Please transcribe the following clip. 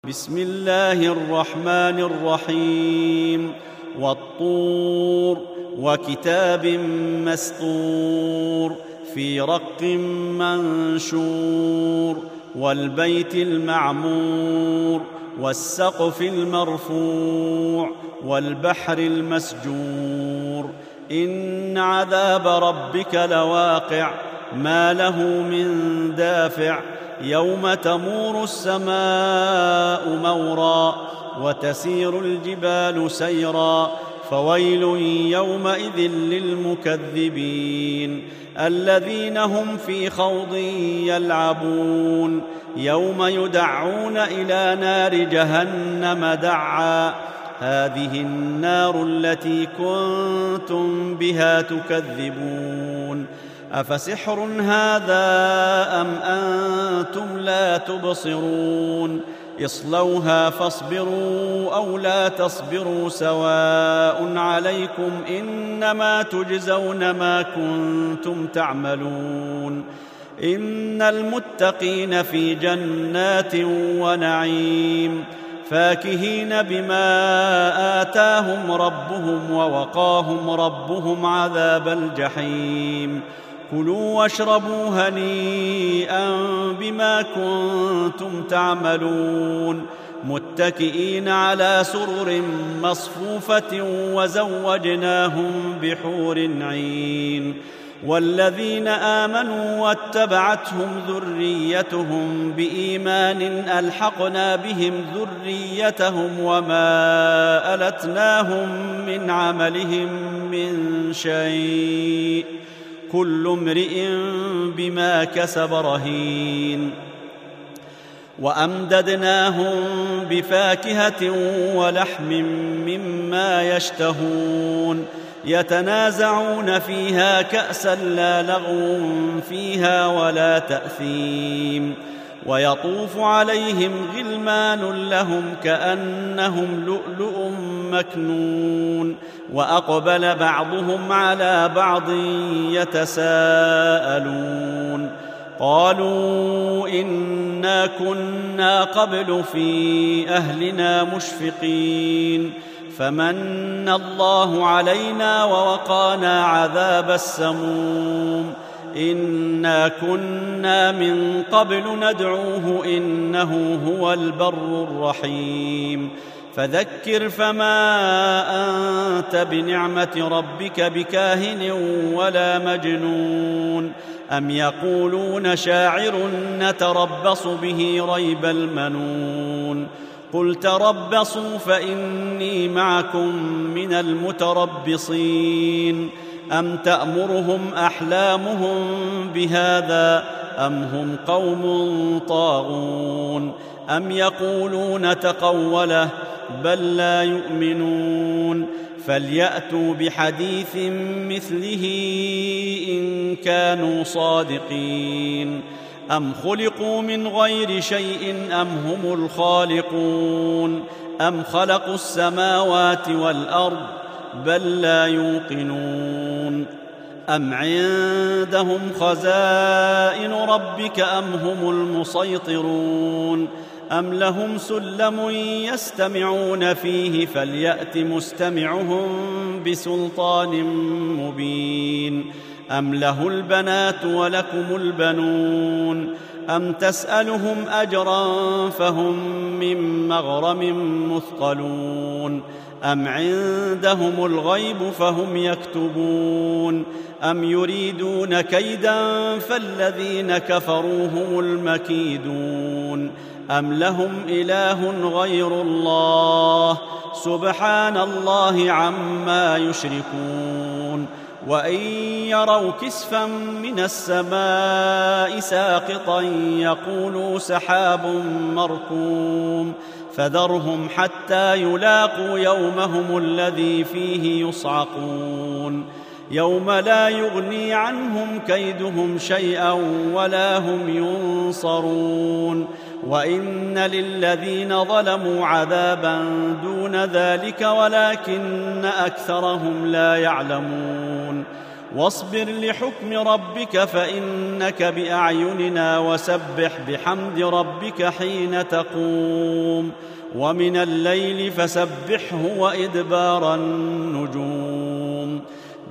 بسم الله الرحمن الرحيم والطور وكتاب مسطور في رق منشور والبيت المعمور والسقف المرفوع والبحر المسجور إن عذاب ربك لواقع ما له من دافع يوم تمور السماء مورا وتسير الجبال سيرا فويل يومئذ للمكذبين الذين هم في خوض يلعبون يوم يدعون إلى نار جهنم دعا هذه النار التي كنتم بها تكذبون أفسحر هذا أم أنتم لا تبصرون اصلوها فاصبروا أو لا تصبروا سواء عليكم إنما تجزون ما كنتم تعملون إن المتقين في جنات ونعيم فاكهين بما آتاهم ربهم ووقاهم ربهم عذاب الجحيم كلوا واشربوا هنيئا بما كنتم تعملون متكئين على سرر مصفوفة وزوجناهم بحور عين والذين آمنوا واتبعتهم ذريتهم بإيمان ألحقنا بهم ذريتهم وما ألتناهم من عملهم من شيء كل امرئ بما كسب رهين وأمددناهم بفاكهة ولحم مما يشتهون يتنازعون فيها كأسا لا لغو فيها ولا تأثيم ويطوف عليهم غلمان لهم كأنهم لؤلؤ مكنون وأقبل بعضهم على بعض يتساءلون قالوا إنا كنا قبل في أهلنا مشفقين فمن الله علينا ووقانا عذاب السموم إنا كنا من قبل ندعوه إنه هو البر الرحيم فذكر فما أنت بنعمة ربك بكاهن ولا مجنون أم يقولون شاعر نتربص به ريب المنون قل تربصوا فإني معكم من المتربصين أم تأمرهم أحلامهم بهذا أم هم قوم طاغون أم يقولون تقوله بل لا يؤمنون فليأتوا بحديث مثله إن كانوا صادقين أم خلقوا من غير شيء أم هم الخالقون أم خلقوا السماوات والأرض بل لا يوقنون أم عندهم خزائن ربك أم هم المسيطرون أم لهم سلم يستمعون فيه فليأت مستمعهم بسلطان مبين أم له البنات ولكم البنون أم تسألهم أجرا فهم من مغرم مثقلون أم عندهم الغيب فهم يكتبون أم يريدون كيدا فالذين كفروا هم المكيدون أم لهم إله غير الله سبحان الله عما يشركون وإن يروا كسفا من السماء ساقطا يقولوا سحاب مركوم فذرهم حتى يلاقوا يومهم الذي فيه يصعقون يوم لا يغني عنهم كيدهم شيئا ولا هم ينصرون وإن للذين ظلموا عذابا دون ذلك ولكن أكثرهم لا يعلمون واصبر لحكم ربك فإنك بأعيننا وسبح بحمد ربك حين تقوم ومن الليل فسبحه وإدبار النجوم